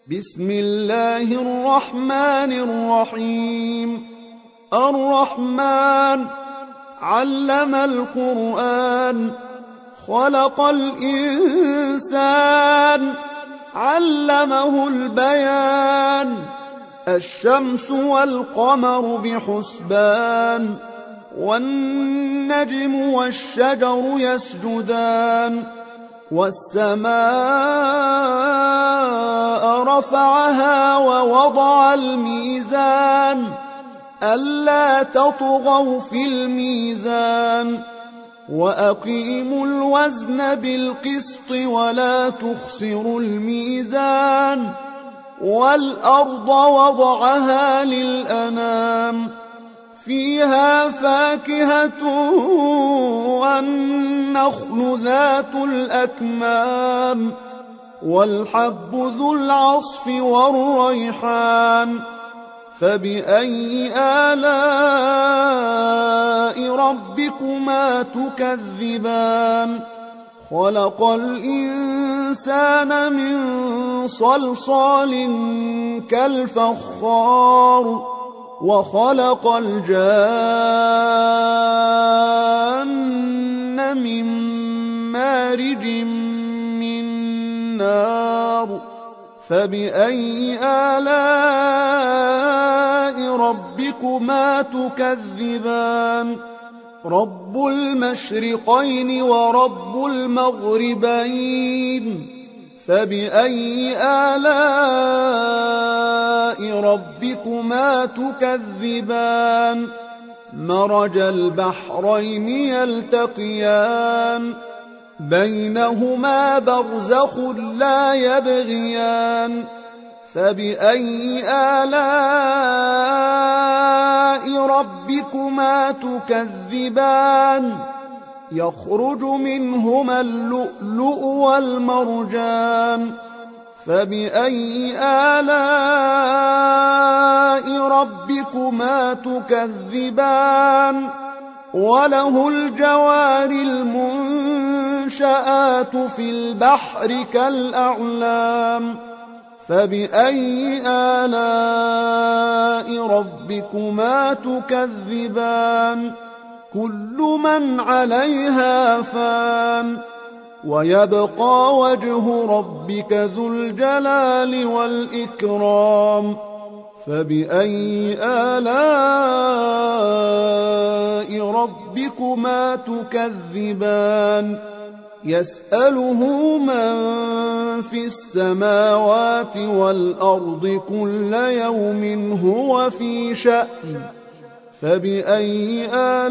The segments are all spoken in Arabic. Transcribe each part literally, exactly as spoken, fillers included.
بسم الله الرحمن الرحيم. الرحمن علم القرآن، خلق الإنسان، علمه البيان. الشمس والقمر بحسبان، والنجم والشجر يسجدان. والسماء رفعها ووضع الميزان، ألا تطغوا في الميزان. وأقيموا الوزن بالقسط ولا تخسروا الميزان. والأرض وضعها للأنام، فيها فاكهة والنخل ذات الأكمام، والحب ذو العصف والريحان. فبأي آلاء ربكما تكذبان؟ خلق الإنسان من صلصال كالفخار، وخلق الجان من مارج من نار. فبأي آلاء ربكما تكذبان؟ رب المشرقين ورب المغربين. فبأي آلاء ربكما تكذبان؟ مرج البحرين يلتقيان، بينهما برزخ لا يبغيان. فبأي آلاء ربكما تكذبان؟ يخرج منهما اللؤلؤ والمرجان. فبأي آلاء ربكما تكذبان؟ وله الجوار المنشآت في البحر كالأعلام. فبأي آلاء ربكما تكذبان؟ كل من عليها فان، ويبقى وجه ربك ذو الجلال والإكرام. فبأي آلاء ربكما تكذبان؟ يسأله من في السماوات والأرض كل يوم هو في شأن. فبأي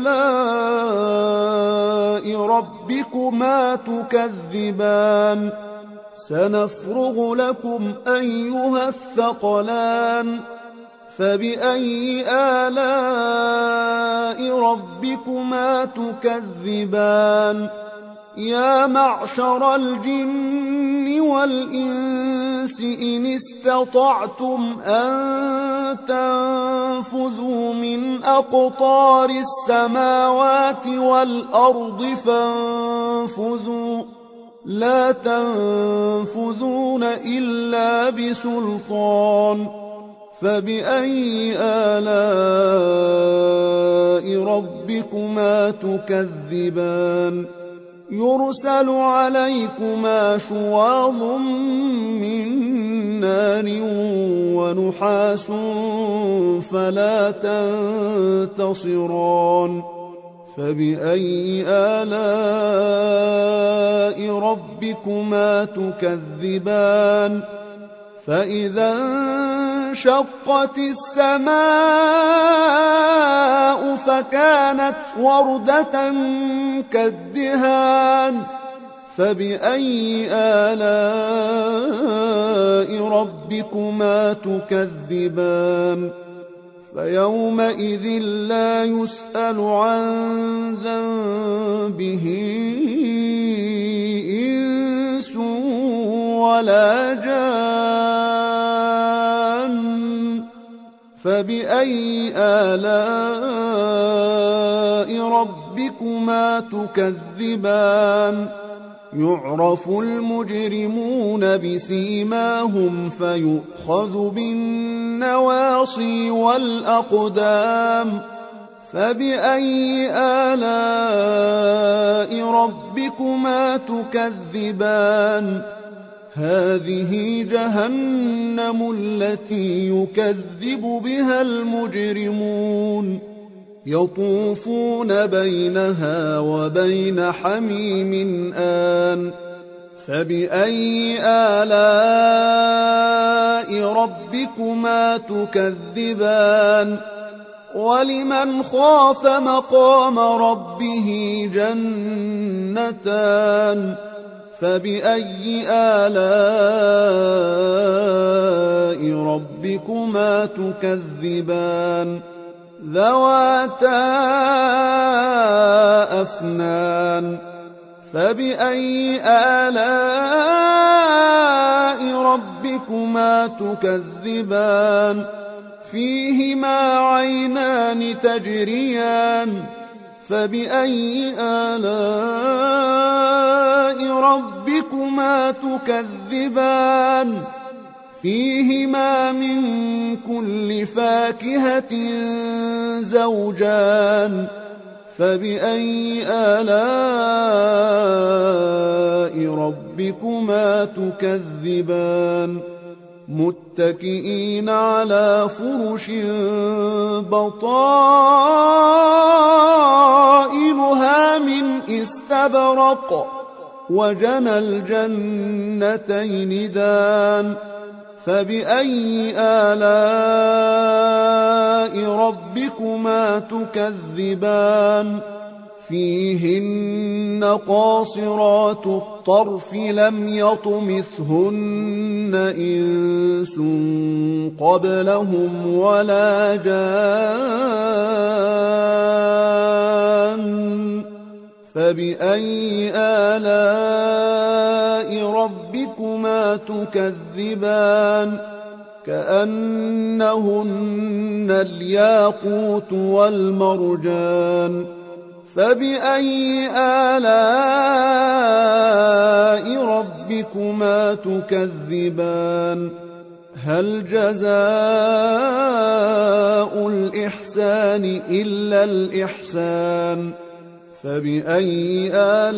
آلاء ربكما تكذبان؟ سنفرغ لكم أيها الثقلان. فبأي آلاء ربكما تكذبان؟ يا معشر الجن والإنس إن استطعتم أن تنفذوا من أقطار السماوات والأرض فانفذوا، لا تنفذون إلا بسلطان. فبأي آلاء ربكما تكذبان؟ يرسل عليكما شواظ من نار ونحاس فلا تنتصران. فبأي آلاء ربكما تكذبان؟ فإذا انشقت السماء فكانت وردة كالدهان. فبأي آلاء ربكما تكذبان؟ فيومئذ لا يسأل عن ذنبه إنس ولا جان. فبأي آلاء ربكما تكذبان؟ يعرف المجرمون بسيماهم فيؤخذ بالنواصي والأقدام فبأي آلاء ربكما تكذبان هذه جهنم التي يكذب بها المجرمون يطوفون بينها وبين حميم آن فبأي آلاء ربكما تكذبان ولمن خاف مقام ربه جنتان فبأي آلاء ربكما تكذبان ذواتا أفنان فبأي آلاء ربكما تكذبان فيهما عينان تجريان فبأي آلاء ربكما تكذبان فيهما من كل فاكهة زوجان فبأي آلاء ربكما تكذبان متكئين على فرش بطائنها من استبرق وجنى الجنتين دان فبأي آلاء ربكما تكذبان فيهن قاصرات الطرف لم يطمثهن إنس قبلهم ولا جان فبأي آلاء ربكما تكذبان كأنهن الياقوت والمرجان فبأي آلاء ربكما تكذبان هل جزاء الإحسان إلا الإحسان فبأي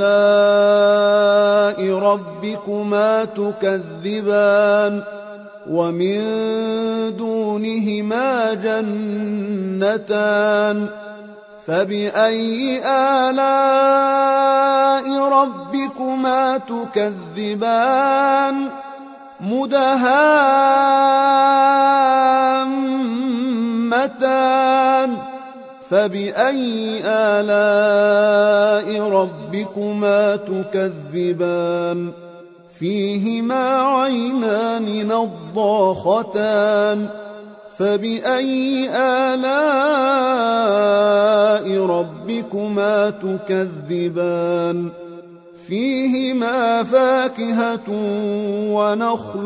آلاء ربكما تكذبان ومن دونهما جنتان فبأي آلاء ربكما تكذبان مدهامتان فبأي آلاء ربكما تكذبان فيهما عينان نضاختان فبأي آلاء ربكما تكذبان فيهما فاكهة ونخل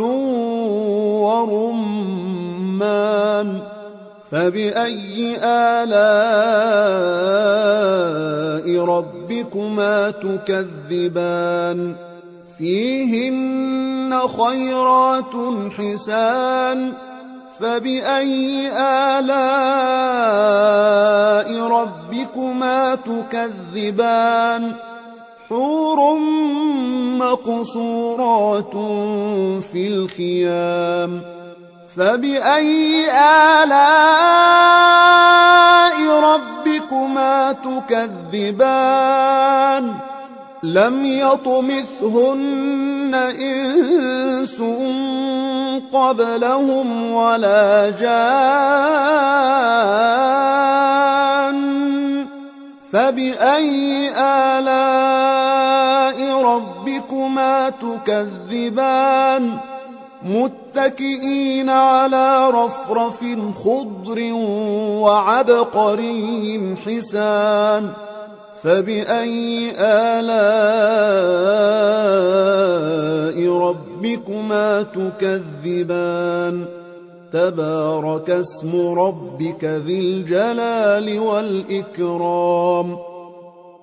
ورمان فبأي آلاء ربكما تكذبان فيهن خيرات حسان فبأي آلاء ربكما تكذبان حور مقصورات في الخيام فبأي آلاء ربكما تكذبان لم يطمثهن إنس قبلهم ولا جان فبأي آلاء ربكما تكذبان متكئين على رفرف خضر وعبقري حسان فبأي آلاء ربكما تكذبان تبارك اسم ربك ذي الجلال والإكرام